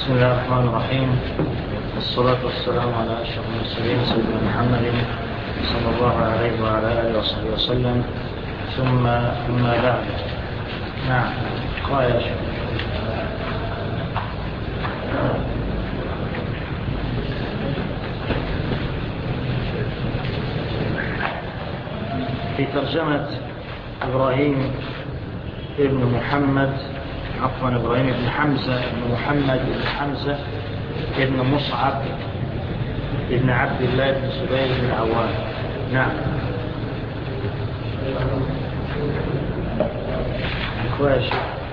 بسم الله الرحمن الرحيم، والصلاة والسلام على أشرف المرسلين سيدنا محمد صلى الله عليه وعلى آله وصحبه وسلم، ثم أما بعد. نعم، قال يا شيخ. في ترجمة إبراهيم ابن حمزة ابن محمد ابن حمزة ابن مصعب ابن عبد الله بن زبير بن العوام. نعم. كويس.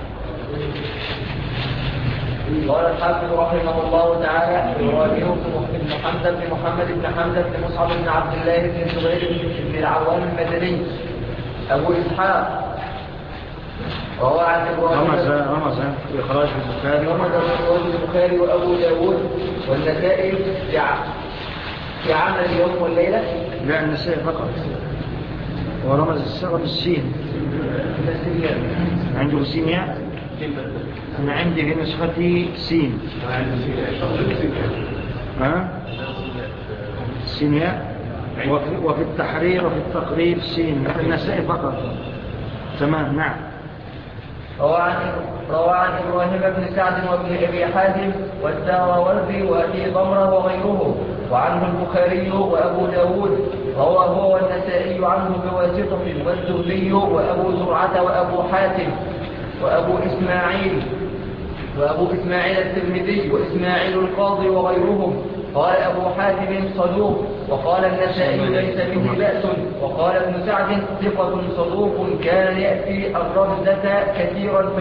قال الحافظ رحمه الله تعالى: إبراهيم بن حمزة بن محمد بن حمزة بن مصعب بن عبد الله بن زبير بن العوام المدني أبو إسحاق. روى عن رمز في إخراج البخاري وأبو داود والنسائي في عمل اليوم والليلة. لا، النسائي فقط. ورمز السين. عنده سين. أنا عندي في نسختي سين. سين. وفي التحرير وفي التقريب سين. النسائي فقط. تمام. نعم. روى عن إبراهيم بن سعد وابن أبي حاتم والداراوردي وأبي ضمرة وغيره، وعنه البخاري وأبو داود. روى هو والنسائي عنه بواسطة، والزهري وأبو زرعة وأبو حاتم وأبو إسماعيل الترمذي وإسماعيل القاضي وغيرهم. قال أبو حاتم صدوق، وقال النسائي ليس به بأس، وقال ابن سعد ثقة صدوق كان يأتي الربدة كثيرا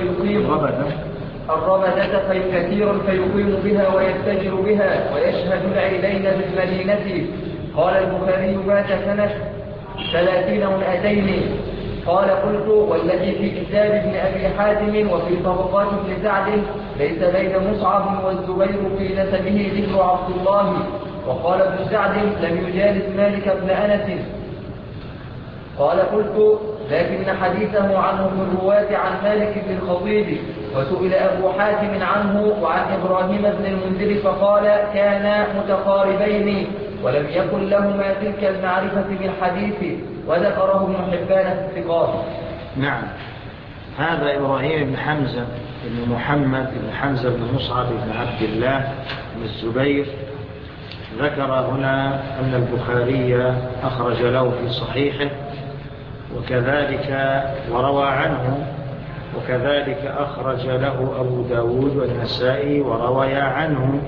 فيقيم بها ويتجر بها ويشهد العيدين بالمدينة. قال البخاري مات سنة 30 و200. قال: قلت: والذي في كتاب ابن أبي حاتم وفي طبقات ابن سعد ليس بين مصعب والزبير في نسبه ذكر عبد الله. وقال ابن سعد: لم يجالس مالك بن أنس. قال: قلت: لكن حديثه عنه في الرواة عن مالك بن الخطيب. وسئل أبو حاتم عنه وعن إبراهيم بن المنذر فقال: كانا متقاربين ولم يكن لهما تلك المعرفة بالحديث. وذكره ابن حبان في الثقات. نعم. هذا إبراهيم بن حمزة بن محمد بن حمزة بن مصعب بن عبد الله بن الزبير ذكر هنا أن البخاري أخرج له في صحيحه، وكذلك وروى عنه، وكذلك أخرج له أبو داود والنسائي وروى عنه.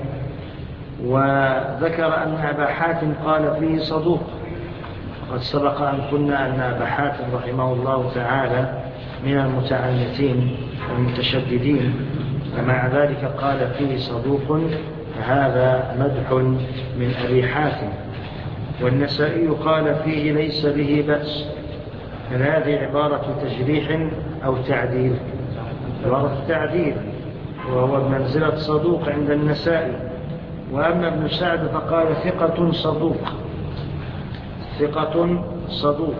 وذكر أن أبا حاتم قال فيه صدوق. وقد سبق أن قلنا أن أبا حاتم رحمه الله تعالى من المتعنتين والمتشددين، ومع ذلك قال فيه صدوق، فهذا مدح من أبي حاتم. والنسائي قال فيه ليس به بأس، فهذه عبارة تجريح أو تعديل. عبارة تعديل، وهو بمنزلة صدوق عند النسائي. وأما ابن سعد فقال ثقة صدوق.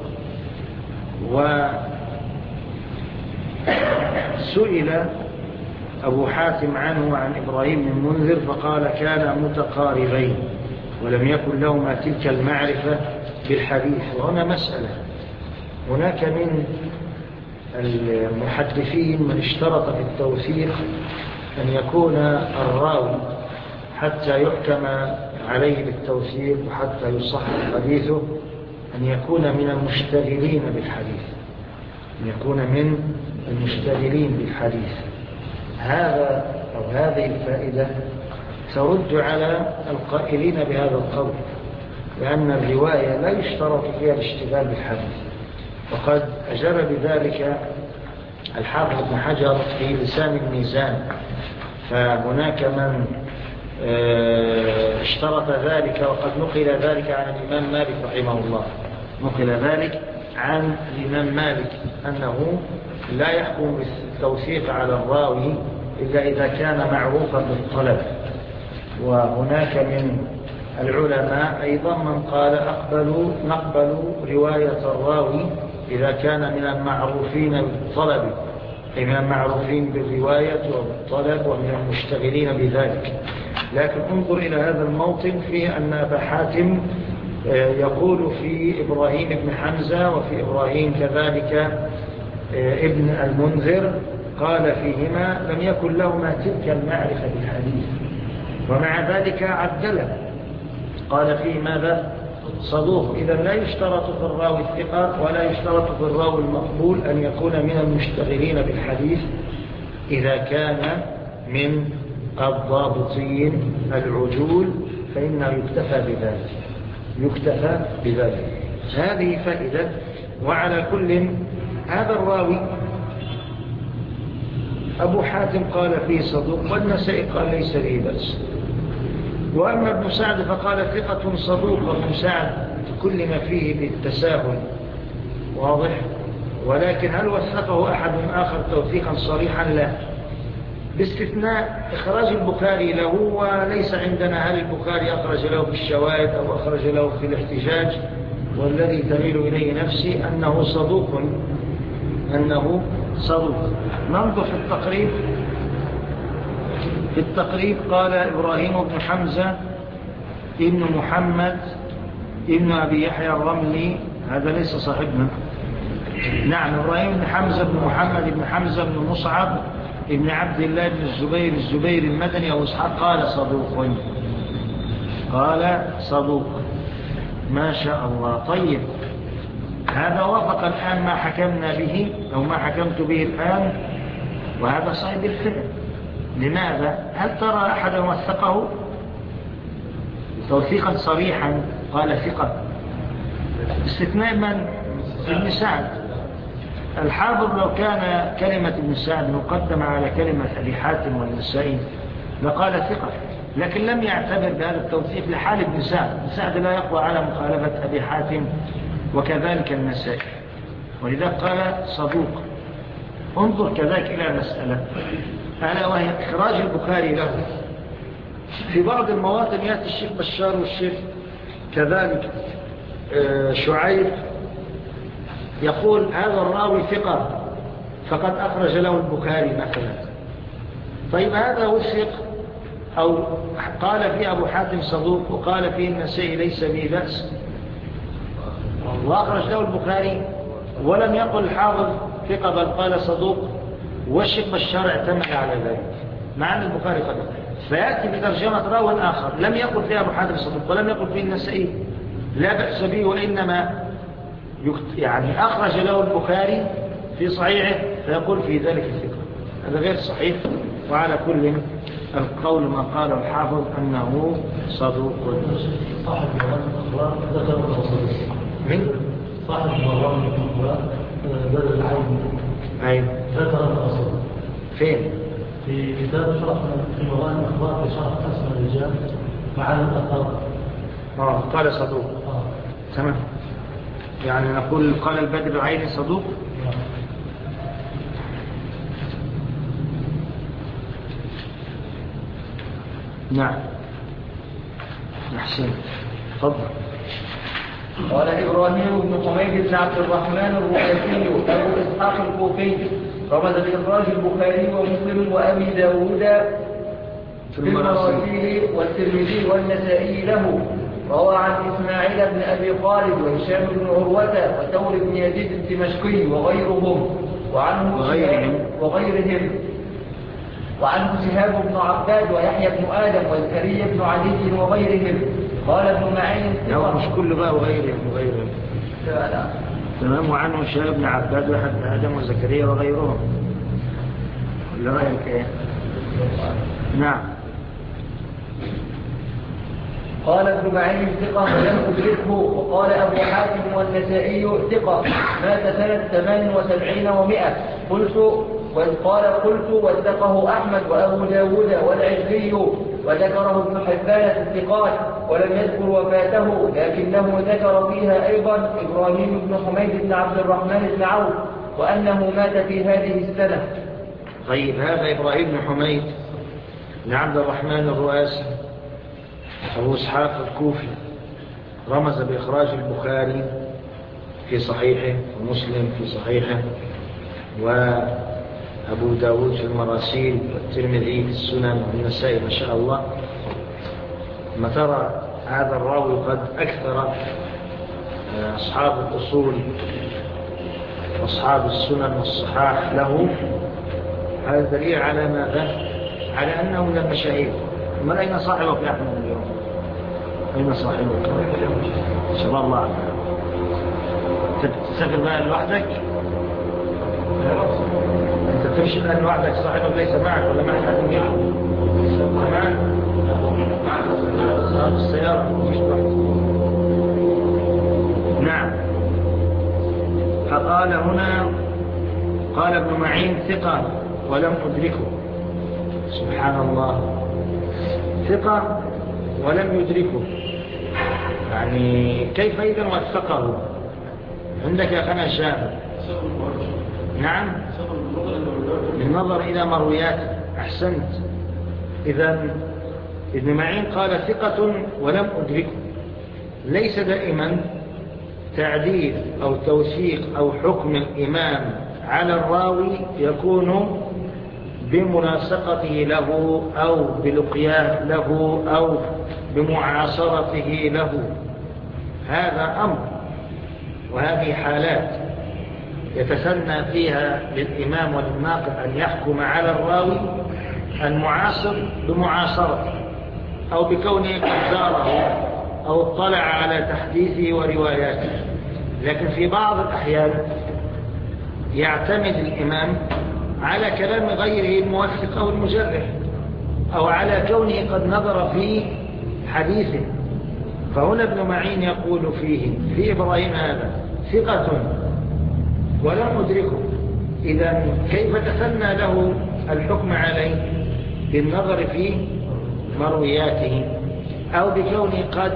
وسئل أبو حاتم عنه عن إبراهيم بن المنذر فقال: كان متقاربين ولم يكن لهما تلك المعرفة بالحديث. وهنا مسألة، هناك من المحدثين من اشترط في التوثيق أن يكون الراوي حتى يحكم عليه بالتوثيق وحتى يصح حديثه أن يكون من المشتغلين بالحديث. هذا أو هذه الفائدة ترد على القائلين بهذا القول، لأن الرواية لا يشترط فيها الاشتغال بالحديث. وقد أجاب بذلك الحافظ ابن حجر في لسان الميزان. فهناك من اشترط ذلك، وقد نقل ذلك عن الإمام مالك رحمه الله. نقل ذلك عن الإمام مالك أنه لا يحكم بالتوثيق على الراوي إلا إذا كان معروفا بالطلب. وهناك من العلماء أيضا من قال نقبل رواية الراوي إذا كان من المعروفين بالطلب، أي من المعروفين بالرواية وبالطلب ومن المشتغلين بذلك. لكن انظر إلى هذا الموطن فيه أن أبا حاتم يقول في إبراهيم بن حمزة وفي إبراهيم كذلك ابن المنذر قال فيهما لم يكن لهما تلك المعرفة بالحديث، ومع ذلك عدله قال فيه ماذا؟ صدوق. إذا لا يشترط في الراوي الثقة ولا يشترط في الراوي المقبول أن يكون من المشتغلين بالحديث إذا كان من الضابطين العجول فإنه يكتفى بذلك. هذه فائدة. وعلى كل هذا الراوي أبو حاتم قال فيه صدوق، والنسائي قال ليس به بأس. وأما ابن سعد فقال ثقة صدوق. ابن سعد كل ما فيه بالتساهل واضح، ولكن هل وثقه أحد آخر توثيقا صريحا؟ لا، باستثناء إخراج البخاري له، وليس عندنا هل البخاري أخرج له في الشواهد أو أخرج له في الاحتجاج، والذي تميل إليه نفسي أنه صدوق. ننظر في التقريب قال إبراهيم بن حمزة ابن محمد ابن أبي يحيى الرملي، هذا ليس صاحبنا. نعم، إبراهيم بن حمزة بن محمد بن حمزة بن مصعب ابن عبد الله بن الزبير المدني أو إسحاق قال صدوق. ما شاء الله. طيب، هذا وافق الآن ما حكمنا به أو ما حكمت به الآن، وهذا صحيح بالفعل. لماذا؟ هل ترى أحدا وثقه توثيقا صريحا قال ثقة؟ استثناء من؟ ابن سعد. الحافظ لو كان كلمة ابن سعد مقدمة على كلمة أبي حاتم والنسائي لقال ثقة، لكن لم يعتبر بهذا التوثيق لحال ابن سعد. ابن سعد لا يقوى على مخالفة أبي حاتم وكذلك النسائي، ولذلك قال صدوق. انظر كذلك إلى مسألة ألا وهي إخراج البخاري له. في بعض المواطن يأتي الشيخ بشار والشيخ كذلك شعيب يقول هذا الراوي ثقة فقد أخرج له البخاري مثلا. طيب، هذا وثق أو قال فيه أبو حاتم صدوق وقال فيه النسائي ليس به بأس وأخرج له البخاري، ولم يقل الحافظ ثقة بل قال صدوق، والشيخ بشار اعتمد على ذلك مع أن البخاري قد فيأتي بترجمة راو آخر لم يقل فيه أبو حاتم صدوق ولم يقل فيه النسائي لا بأس به، وإنما يعني أخرج له البخاري في صحيحه فيقول في ذلك الثقة. هذا غير صحيح. وعلى كل القول ما قاله الحافظ أنه صدوق. صاحب الأخبار ذكر الصدوق من؟ صاحب الأخبار بدل العين ذكر الصدوق فين؟ في كتاب شرح في موضوع الأخبار في شرح أسماء الرجال معاني الأثار. قال صدوق. تمام. يعني نقول قال البدر العيني صدوق. نعم. أحسن. تفضل. قال إبراهيم بن حميد بن عبد الرحمن الرؤاسي أبو إسحاق الكوفي رمز بإخراج البخاري ومسلم وأبي داود في المراسيل والترمذي والنسائي له. روى عن إسماعيل بن أبي خالد وهشام بن عروة وثور بن يزيد الدمشقي وغيرهم وعنه شهاب بن عباد ويحيى بن آدم وزكريا بن علي وغيرهم. قال ابن معين مش كل بقى وغيرهم. لا. تمام. وعنه شهاب بن عباد ويحيى بن آدم وزكريا وغيرهم. ولا رأيك ايه؟ نعم. قال ابن معين ثقة ولم أدركه. وقال أبو حاتم والنسائي ثقة مات سنة 78 و100. قلت وثقه أحمد وأبو داود والعجلي وذكره ابن حبان في الثقات ولم يذكر وفاته، لكنه ذكر فيها أيضا إبراهيم بن حميد بن عبد الرحمن بن عوف وأنه مات في هذه السنة. طيب، هذا إبراهيم بن حميد بن عبد الرحمن الرؤاسي أبو إسحاق الكوفي رمز بإخراج أبو داود في المراسيل والترمذي في السنن والنسائي ما شاء الله، ما ترى هذا الراوي قد أكثر أصحاب الأصول وأصحاب السنن والصحاح له، هذا دليل على ماذا؟ على أنه من المشاهير. من أين صاحبك يا أحمد اليوم؟ أين صاحبك؟ شباب الله عنه. تسافر بقى لوحدك؟ أنت تمشي الآن لوحدك، صاحبك ليس معك ولا معك أحد معك؟ معك؟ في السيارة مش لوحدك. نعم. فقال هنا، قال ابن معين ثقة ولم أدركه. سبحان الله، ثقة ولم يدركه، يعني كيف إذن وثقه؟ عندك يا أخانا الشافعي. نعم، بالنظر إلى مروياته. أحسنت. إذن ابن معين قال ثقة ولم أدركه. ليس دائما تعديل أو توثيق أو حكم الإمام على الراوي يكون بملاصقته له أو بلقياه له أو بمعاصرته له. هذا أمر، وهذه حالات يتسنى فيها للإمام والناقد أن يحكم على الراوي المعاصر بمعاصرته أو بكونه قد زاره أو اطلع على تحديثه ورواياته. لكن في بعض الأحيان يعتمد الإمام على كلام غيره الموثق أو المجرح، أو على كونه قد نظر في حديثه. فهنا ابن معين يقول فيه في إبراهيم هذا ثقة ولم أدركه. إذا كيف تسنى له الحكم عليه؟ بالنظر في مروياته أو بكونه قد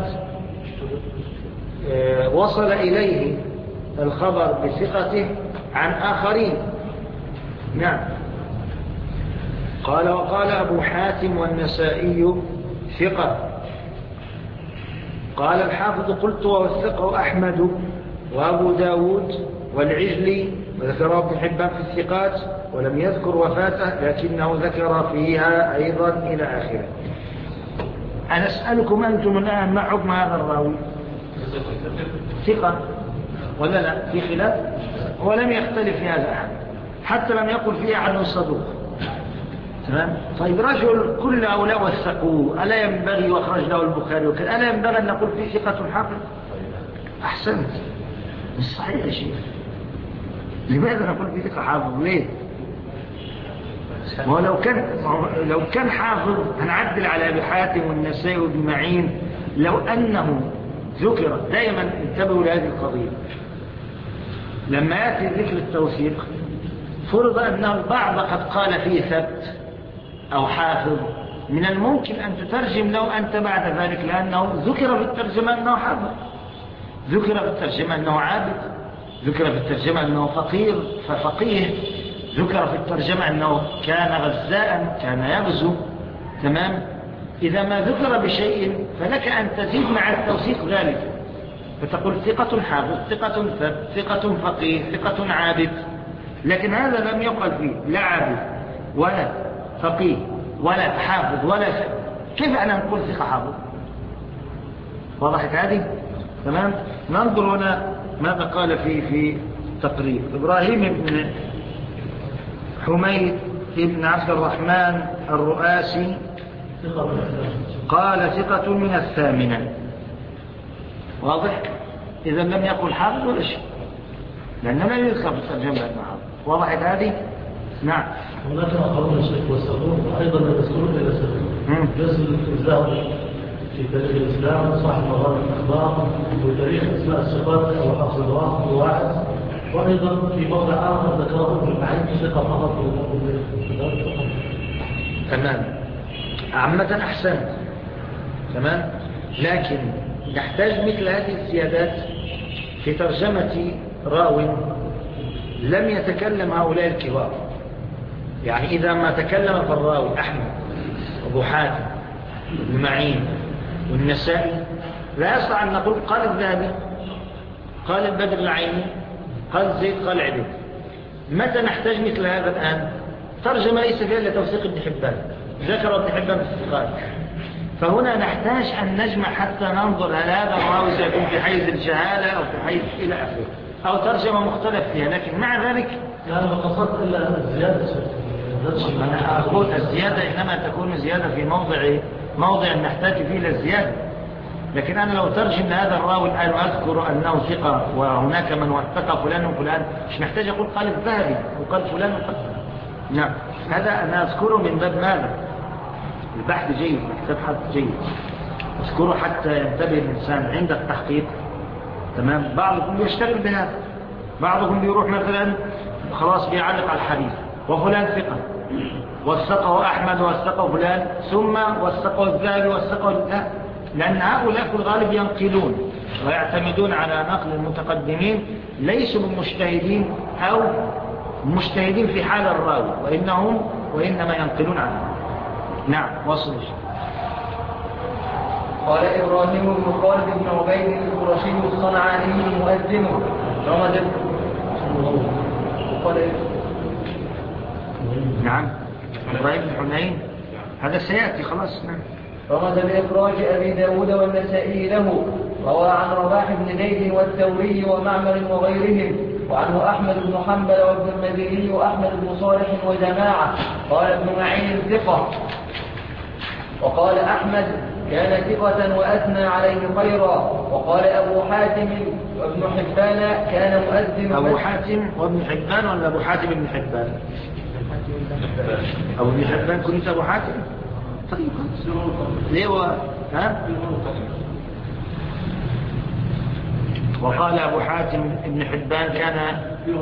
وصل إليه الخبر بثقته عن آخرين. نعم. قال وقال أبو حاتم والنسائي ثقة. قال الحافظ قلت ووثقه أحمد وأبو داود والعجلي، وذكره ابن حبان في الثقات ولم يذكر وفاته لكنه ذكر فيها أيضا إلى آخره. أنا أسألكم أنتم الآن ما حكم هذا الراوي؟ ثقة ولا لا؟ في خلاف، ولم يختلف في هذا أحد، حتى لم يقل فيه عنه الصدوق. تمام؟ طيب رجل كل هؤلاء وثقوه، ألا ينبغي وأخرج له البخاري وكذا، ألا ينبغي أن نقول فيه ثقة حافظ؟ أحسنت. مش صحيح يا شيخ. لماذا نقول فيه ثقة حافظ؟ ليه؟ لو كان حافظ هنعدل على أبي حاتم والنسائي وابن معين لو أنه ذكر. دائما انتبهوا لهذه القضية، لما يأتي ذكر التوثيق فرض أنه البعض قد قال فيه ثبت أو حافظ، من الممكن أن تترجم له أنت بعد ذلك، لأنه ذكر في الترجمة أنه حافظ، ذكر في الترجمة أنه عابد، ذكر في الترجمة أنه فقيه، ذكر في الترجمة أنه كان غزاء كان يغزو. تمام؟ إذا ما ذكر بشيء فلك أن تزيد مع التوثيق ذلك، فتقول ثقة حافظ، ثقة ثبت، ثقة فقيه، ثقة عابد. لكن هذا لم يقل فيه لا عابد ولا فقيه ولا حافظ ولا ثبت. كيف أنا نقول ثقة حافظ؟ وضحت هذه؟ تمام؟ ننظر هنا ماذا قال في تقريب إبراهيم بن حميد بن عبد الرحمن الرؤاسي قال ثقة من الثامنة. واضح؟ إذا لم يقل حافظ ولا شيء، لأنه لا يذكر في الترجمة أنه حافظ. وضحت هذه؟ نعم. هناك آخرون الشيخ والسلطون أيضا يذكرون إلى سبيل جزء الإسلام في تاريخ الإسلام، صاحب مغارب الأخبار، وتاريخ أسماء الصفات أو حفظ الواحد وواحد، وأيضا في موضع آخر ذكره ابن معين ثقة فقط. تمام. عامة أحسن. تمام. لكن نحتاج مثل هذه الزيادات في ترجمة راو لم يتكلم هؤلاء الكبار. يعني إذا ما تكلم فالراوي أحمد أبو حاتم ابن معين والنسائي لا يصح أن نقول قال الذهبي قال البدر العيني قال زيد قال عبيد. متى نحتاج مثل هذا الآن؟ الترجمة ليس فيها إلا توثيق ابن حبان، ذكر ابن حبان في الثقات. فهنا نحتاج أن نجمع حتى ننظر هل هذا الراوي سيكون في حيز الجهالة أو في حيز إلى آخره، أو ترجمة مختلف فيها. لكن مع ذلك لا أنا قصدت إلا الزيادة. أنا أقول الزيادة إنما تكون زيادة في موضع نحتاج فيه للزيادة. لكن أنا لو ترجم لهذا الراوي الآن وأذكر أنه ثقة وهناك من وثق فلان وفلان، مش محتاج أقول قال الذهبي وقال فلان وقال. نعم، هذا أنا أذكره من باب ماذا؟ البحث جيد، تبحث جيد، أذكره حتى ينتبه الإنسان عند التحقيق. تمام. بعضكم يشتغل بهذا، بعضكم بيروح مثلا خلاص بيعلق على الحديث وفلان ثقة وثقه أحمد وثقه فلان ثم وثقه الذهبي وثقه لا، لأن هؤلاء في الغالب ينقلون ويعتمدون على نقل المتقدمين، ليسوا مجتهدين أو مجتهدين في حال الراوي، وإنما ينقلون عنه. نعم، وصل. قال إبراهيم بن خالد بن عبيد القرشي الصنعاني المؤذن رمز. نعم، إبراهيم بن حنين هذا سيأتي خلاص. نعم. رمز بإخراج أبي داود والنسائي له. روى عن رباح بن زيد والثوري ومعمر وغيرهم، وعنه أحمد بن حنبل وابن المديني وأحمد بن صالح وجماعة. قال ابن معين ثقة. وقال أحمد كان ثقة وأثنى عليه خيرا. وقال أبو حاتم وابن حبان كان مؤذن. أبو حاتم وابن حبان ولا أبو حاتم ابن حبان؟ أبو ابن حبان كنت أبو حاتم. طيب ليه ها؟ وقال أبو حاتم ابن حبان كان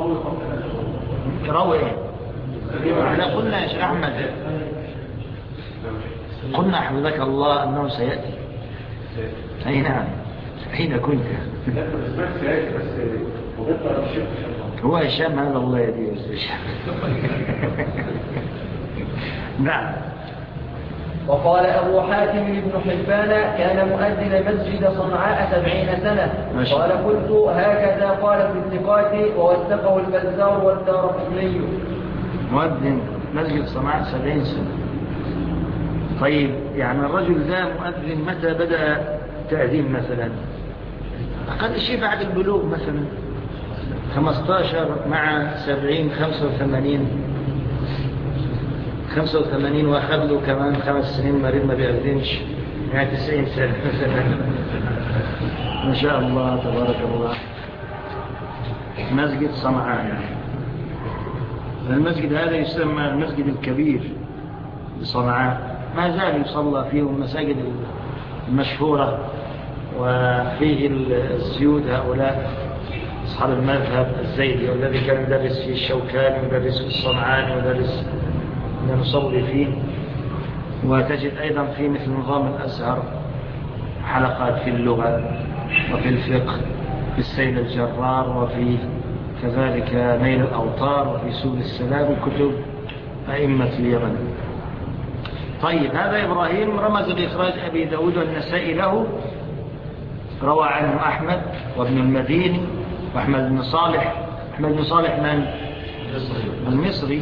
روي. احنا قلنا يا شيخ أحمد، قلنا حفظك الله أنه سيأتي. أي نعم، حين كنت هو هشام هذا الله يديه هشام. نعم. وقال أبو حاتم بن حبان كان مؤذن مسجد صنعاء 70 سنة. قال قلت هكذا قال في الثقات ووثقه البزار والدارقطني. مؤذن مسجد صنعاء 70 سنة. طيب يعني الرجل ذا مؤذن متى بدأ تأذين مثلا؟ أقل شيء بعد البلوغ مثلا 15 مع 70 85 وأخذ له كمان 5 سنين مريض ما بيأذنش، يعني 90 سنة مثلا. ما شاء الله تبارك الله. مسجد صنعاء، المسجد هذا يسمى المسجد الكبير بصنعاء، ما زال يصلى فيه المساجد المشهورة، وفيه الزيود هؤلاء أصحاب المذهب الزيدي، والذي كان يدرس فيه الشوكاني ويدرس فيه الصنعاني ويدرس نصلي فيه. وتجد أيضا في مثل نظام الأزهر حلقات في اللغة وفي الفقه، في السيل الجرار، وفي كذلك نيل الأوطار، وفي سبل السلام، كتب أئمة اليمن. طيب هذا إبراهيم رمز بإخراج أبي داود والنسائي له. روى عنه أحمد وابن المديني وأحمد بن صالح. أحمد بن صالح من؟ المصري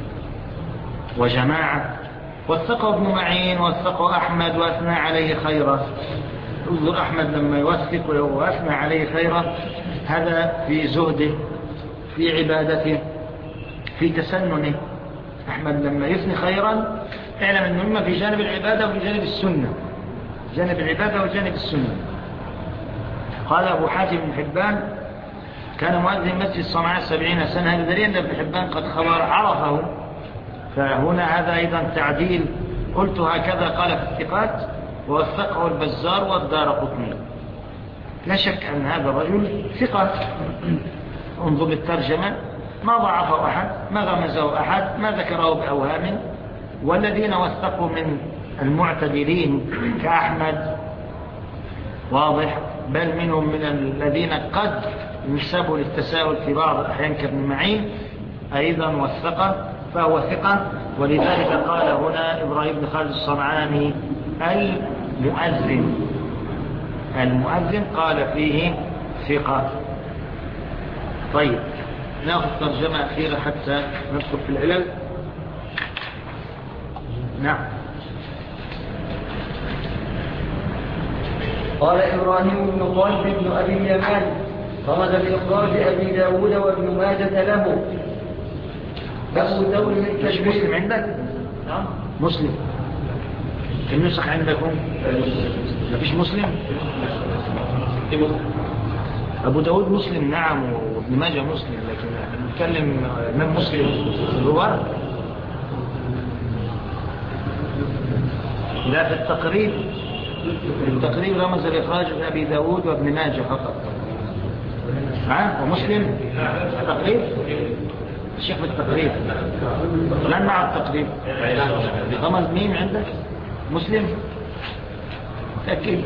وجماعة. وثقه ابن معين وثقه أحمد وأثنى عليه خيرا. انظر أحمد لما يوثق وأثنى عليه خيرا، هذا في زهده، في عبادته، في تسننه. أحمد لما يثني خيرا اعلم أنه إما في جانب العبادة وفي جانب السنة، جانب العبادة وجانب السنة. قال أبو حاتم بن حبان كان مؤذن مسجد صنعاء 70 سنة. هذا دليل أن ابن حبان قد عرفه، فهنا هذا أيضا تعديل. قلت هكذا قال في الثقات ووثقه البزار والدارقطني. لا شك أن هذا الرجل ثقة. انظر للترجمة، ما ضعفه أحد، ما غمزه أحد، ما ذكره بأوهام. والذين وثقوا من المعتدلين كأحمد واضح، بل منهم من الذين قد ينسبوا للتساهل في بعض الأحيان كابن معين أيضا وثقه، فهو ثقة. ولذلك قال هنا إبراهيم بن خالد الصنعاني المؤذن قال فيه ثقة. طيب نأخذ ترجمة أخيرة حتى ندخل في العلل. نعم. قال إبراهيم بن طالب بن أبي اليمان رمز بإخراج أبي داود وابن ماجة له. أبو ثور مش مسلم عندك؟ نعم مسلم. النسخ عندكم مفيش مسلم؟ أبو داود مسلم نعم، وابن ماجه مسلم، لكن نتكلم من مسلم الرواة. لا، في التقريب رمز الإخراج أبي داود وابن ماجه فقط. ومسلم التقريب الشيخ بالتقريب لا مع التقريب رمز مين عندك؟ مسلم؟ تأكيد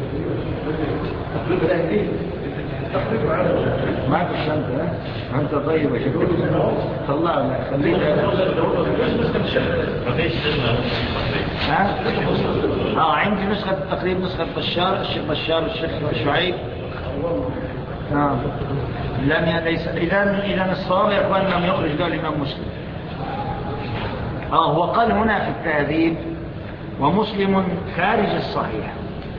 معك الشنطة أنت طيب وشكرا طلعنا خلينا عندي نسخة التقريب، نسخة بشار الشيخ بشار الشيخ شعيب. إذا الصواب يا أخوان لم يخرج له الإمام مسلم. هو قال هنا في التهذيب ومسلم خارج الصحيح.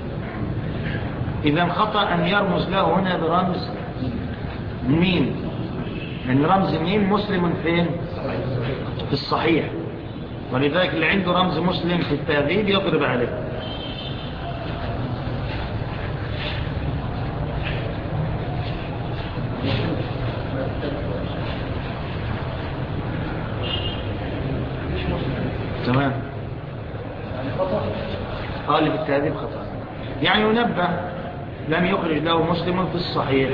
إذا خطأ أن يرمز له هنا برمز مين، يعني رمز مين مسلم فين؟ في الصحيح، ولذلك اللي عنده رمز مسلم في التهذيب يضرب عليه. تمام. قال في التهذيب خطأ، يعني ينبه لم يخرج له مسلم في الصحيح.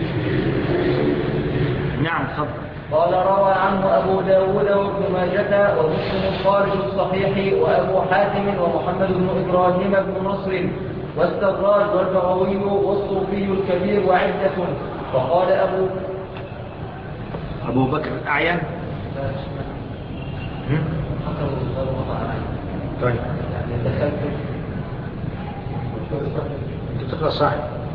نعم تفضل. قال روى عنه أبو داود وابن ماجة ومسلم خارج الصحيح وأبو حاتم ومحمد بن إبراهيم بن نصر والسراج والبغوي والصوفي الكبير وعدة. فقال أبو بكر الأعين. طيب تقرأ صح.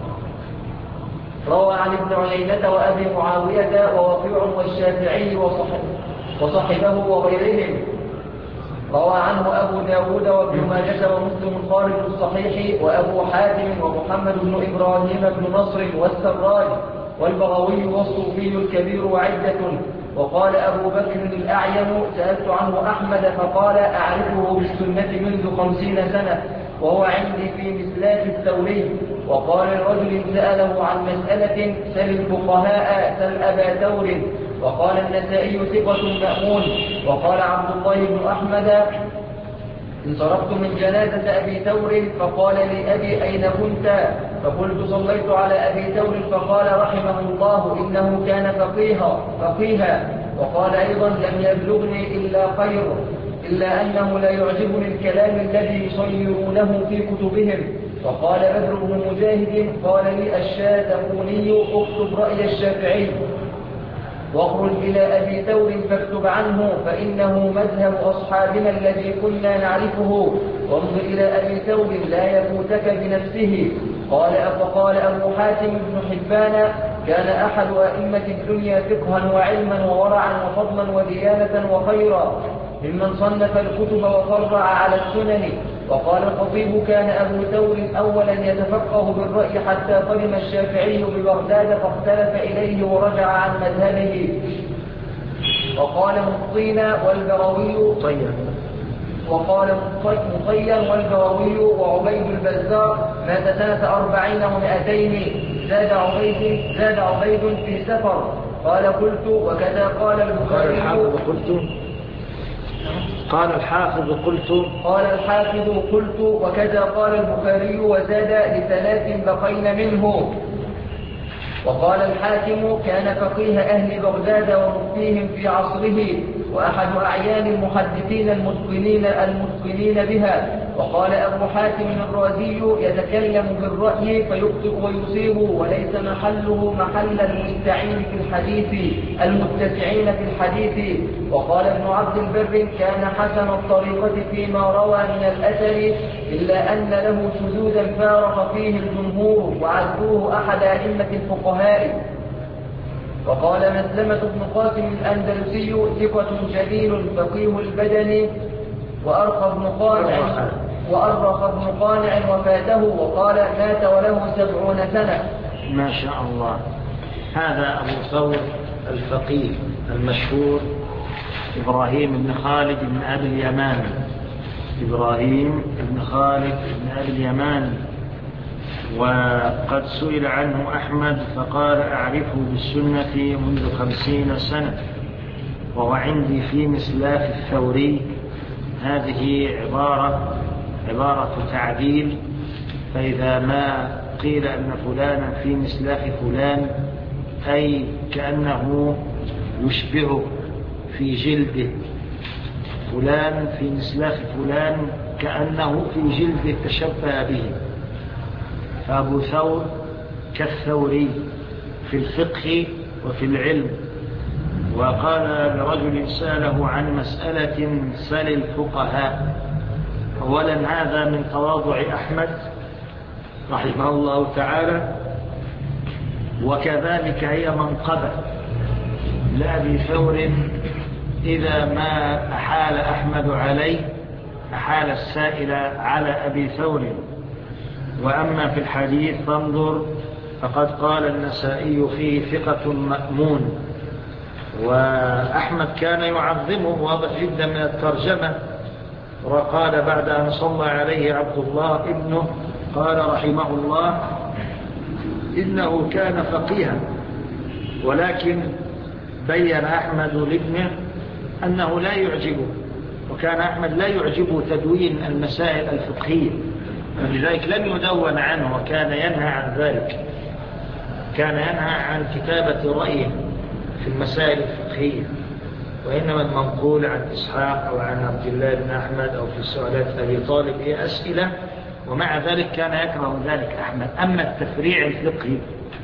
روى عن ابن عيينة وأبي معاوية ووقيع والشافعي وصحبه وغيرهم. روى عنه أبو داود وابن ماجة ومسلم خارج الصحيح وأبو حاتم ومحمد بن إبراهيم بن نصر والسراج والبغوي والصوفي الكبير وعدة. وقال أبو بكر الأعين سألت عنه أحمد فقال أعرفه بالسنة منذ 50 سنة وهو عندي في مسلاك الثوري. وقال الرجل سأله عن مسألة سل الفقهاء سل أبا ثور. وقال النسائي ثقة مأمون. وقال عبد الله بن أحمد انصرفت من جنازة أبي ثور فقال لي أبي أين كنت؟ فقلت صليت على أبي ثور فقال رحمه الله إنه كان فقيها. وقال أيضا لم يبلغني إلا خير إلا أنه لا يعجبني الكلام الذي يصيرونه في كتبهم. وقال بدر بن مجاهد قال لي الشاذقوني اكتب رأي الشافعي واخرج إلى أبي ثور فاكتب عنه فإنه مذهب أصحابنا الذي كنا نعرفه وانظر إلى أبي ثور لا يفوتك بنفسه. فقال أبو حاتم بن حبان كان أحد أئمة الدنيا فقها وعلما وورعا وفضلا وديانة وخيرا ممن صنف الكتب وفرع على السنن. وقال الخطيب كان أبو ثور أولا يتفقه بالرأي حتى قدم الشافعي ببغداد فاختلف إليه ورجع عن مذهبه. وقال مطين والبروي وقال مطين والبروي وعبيد البزار مات سنة 40 و200. زاد عبيد في سفر. قال قلت وكذا قال البخاري. قال الحافظ قلت وكذا قال البخاري وزاد ل3 بقين منه. وقال الحاكم كان فقيه أهل بغداد ومفتيهم في عصره وأحد أعيان المحدثين المتقنين بها. وقال أبو حاتم الرازي يتكلم بالرأي فيخطئ ويصيب وليس محله محل المتسعين في الحديث. وقال ابن عبد البر كان حسن الطريقة فيما روى من الأثر إلا أن له شذوذا فارق فيه الجمهور وعدوه أحد أئمة الفقهاء. وقال مسلمة بن قاسم الأندلسي ثقة جليل فقيه البدن وأرخ ابن قانع وفاته وقال مات وله 70 سنة. ما شاء الله. هذا أبو ثور الفقيه المشهور إبراهيم بن خالد بن أبي اليمان. إبراهيم بن خالد بن أبي اليمان، وقد سئل عنه أحمد فقال أعرفه بالسنة منذ 50 سنة، وهو عندي في مسلاف الثوري. هذه عبارة تعديل، فإذا ما قيل أن فلانا في مسلاف فلان أي كأنه يشبهه في جلده، فلان في مسلاف فلان كأنه في جلده تشبه به. فأبو ثور كالثوري في الفقه وفي العلم. وقال لرجل سأله عن مسألة سل الفقهاء. أولا هذا من تواضع أحمد رحمه الله تعالى، وكذلك هي منقبة لأبي ثور إذا ما أحال أحمد عليه أحال السائل على أبي ثور. وأما في الحديث فانظر، فقد قال النسائي فيه ثقة مأمون، وأحمد كان يعظمه واضح جدا من الترجمة. وقال بعد أن صلى عليه عبد الله ابنه قال رحمه الله إنه كان فقيها، ولكن بين أحمد لابنه أنه لا يعجبه، وكان أحمد لا يعجبه تدوين المسائل الفقهية، ولذلك لم يدون عنه، وكان ينهى عن ذلك. كان ينهى عن كتابة رأيه في المسائل الفقهية، وإنما المنقول عن إسحاق أو عن عبد الله بن أحمد أو في سؤالات أبي طالب هي أسئلة، ومع ذلك كان يكره ذلك أحمد. أما التفريع الفقهي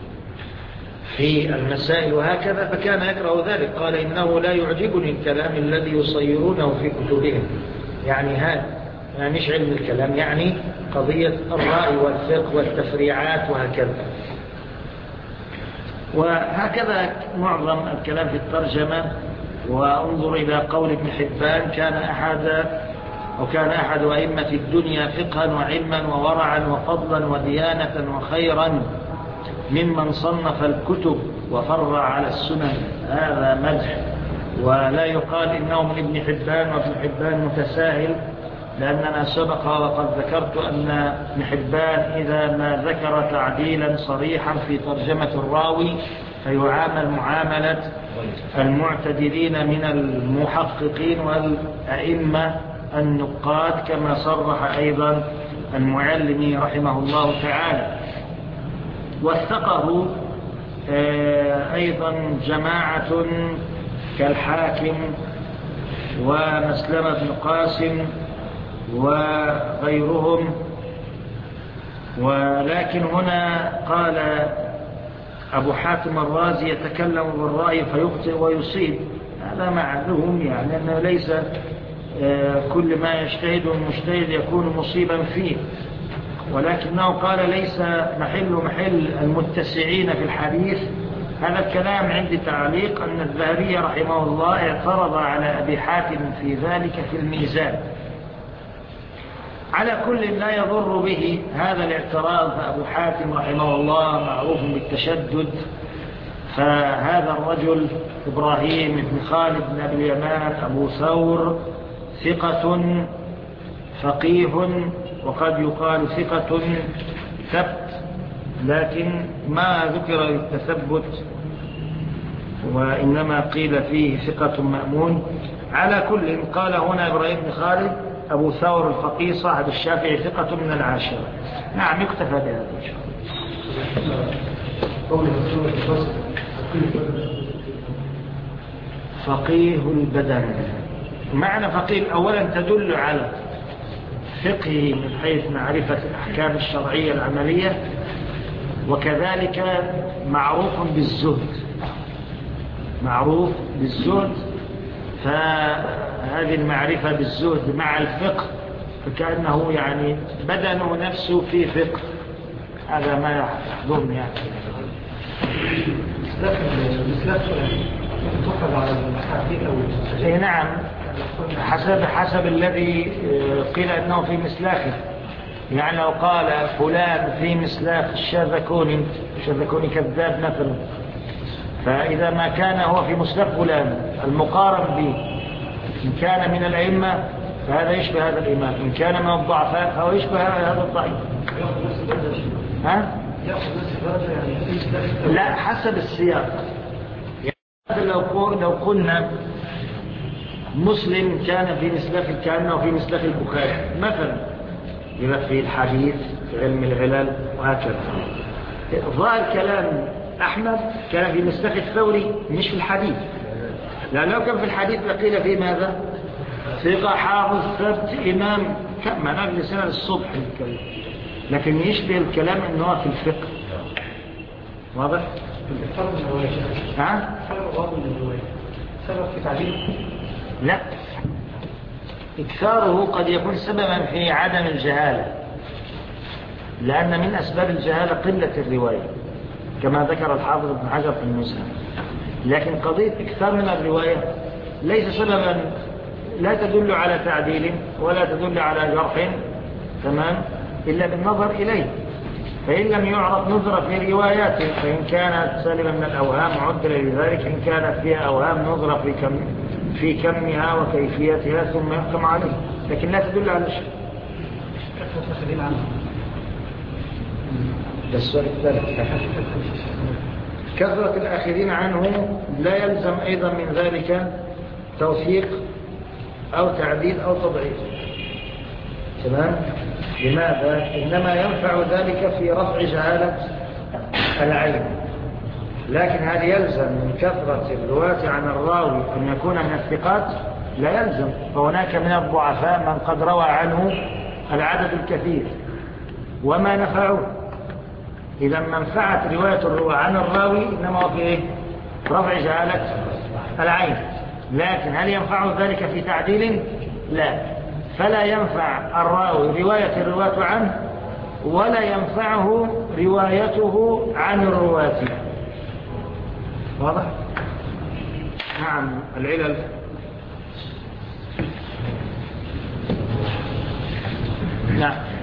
في المسائل وهكذا فكان يكره ذلك. قال إنه لا يعجبني الكلام الذي يصيرونه في كتبهم، يعني هذا يعني مش علم الكلام، يعني قضية الرأي والفقه والتفريعات وهكذا. وهكذا معظم الكلام في الترجمة. وانظر إلى قول ابن حبان كان أحد أئمة الدنيا فقها وعلما وورعا وفضلا وديانة وخيرا ممن صنف الكتب وفرع على السنن. هذا مدح، ولا يقال إنه من ابن حبان، وابن حبان متساهل، لأننا سبق وقد ذكرت أن ابن حبان إذا ما ذكر تعديلا صريحا في ترجمة الراوي فيعامل معاملة المعتدلين من المحققين والأئمة النقاد، كما صرح أيضا المعلمي رحمه الله تعالى. وثقه أيضا جماعة كالحاكم ومسلم بن قاسم وغيرهم. ولكن هنا قال أبو حاتم الرازي يتكلم بالرأي فيخطئ ويصيب. هذا معلوم، يعني أنه ليس كل ما يجتهد المجتهد يكون مصيبا فيه، ولكنه قال ليس محل المتسعين في الحديث. هذا الكلام عندي تعليق أن الذهبي رحمه الله اعترض على أبي حاتم في ذلك في الميزان. على كل لا يضر به هذا الاعتراض، فأبو حاتم رحمه الله معروف بالتشدد. فهذا الرجل إبراهيم بن خالد بن أبي اليمان أبو ثور ثقة فقيه، وقد يقال ثقة ثبت، لكن ما ذكر للتثبت، وإنما قيل فيه ثقة مأمون. على كل قال هنا إبراهيم بن خالد أبو ثور الفقيه صاحب الشافعي ثقة من العاشرة. نعم، يكتفى بهذا إن شاء الله. فقيه البدن، معنى فقيه أولا تدل على فقهه من حيث معرفة الأحكام الشرعية العملية، وكذلك معروف بالزهد. فهذه المعرفة بالزهد مع الفقه فكأنه يعني بدنه نفسه في فقه. هذا ما يحضرني يعني. تؤخذ على الحديث أو نعم، حسب الذي قيل أنه في مسلاخه. يعني لو قال فلان في مسلاخ الشاذكوني كذاب مثلا، فإذا ما كان هو في مسلاخ فلان المقارن به إن كان من الأئمة فهذا يشبه هذا الإمام، إن كان من الضعفاء فهو يشبه هذا الضعيف. ها؟ لا، حسب السياق. يعني لو قلنا مسلم كان في مسلاخ كأنه في مسلاخ البخاري مثلا، يبقى في الحديث في علم العلل وهكذا. ظاهر كلام أحمد كان في مسلاخ الثوري مش في الحديث، لأن لو كان في الحديث لقيل في ماذا؟ ثقة حافظ ثبت إمام كما نجلس سنة الصبح الكلام، لكن يشبه الكلام أنه في الفقه. واضح؟ ها؟ سبب في تعليم؟ لا، إكثاره قد يكون سببا في عدم الجهالة، لأن من أسباب الجهالة قلة الرواية كما ذكر الحافظ ابن حجر في النزهة. لكن قضية إكثار من الرواية ليس سببا، لا تدل على تعديل ولا تدل على جرح، تمام، إلا بالنظر إليه. فإن لم يعرف نظر في رواياته، فإن كانت سالمة من الأوهام عدل لذلك، إن كانت فيها أوهام نظر في كمها وكيفيتها ثم يحكم عليه، لكن لا تدل على شيء. السؤال الثالث، كثرة الآخرين عنه لا يلزم أيضا من ذلك توثيق أو تعديل أو تضعيف، تمام؟ لماذا؟ إنما ينفع ذلك في رفع جهالة العين، لكن هل يلزم من كثرة الرواة عن الراوي أن يكون من الثقات؟ لا يلزم، فهناك من الضعفاء من قد روى عنه العدد الكثير وما نفعوه. إذا منفعت رواية الرواة عن الراوي إنما هو في إيه؟ رفع جهالة العين، لكن هل ينفع ذلك في تعديل؟ لا، فلا ينفع الراوي رواية الرواة عنه ولا ينفعه روايته عن الرواة. واضح؟ نعم. العلل، نعم.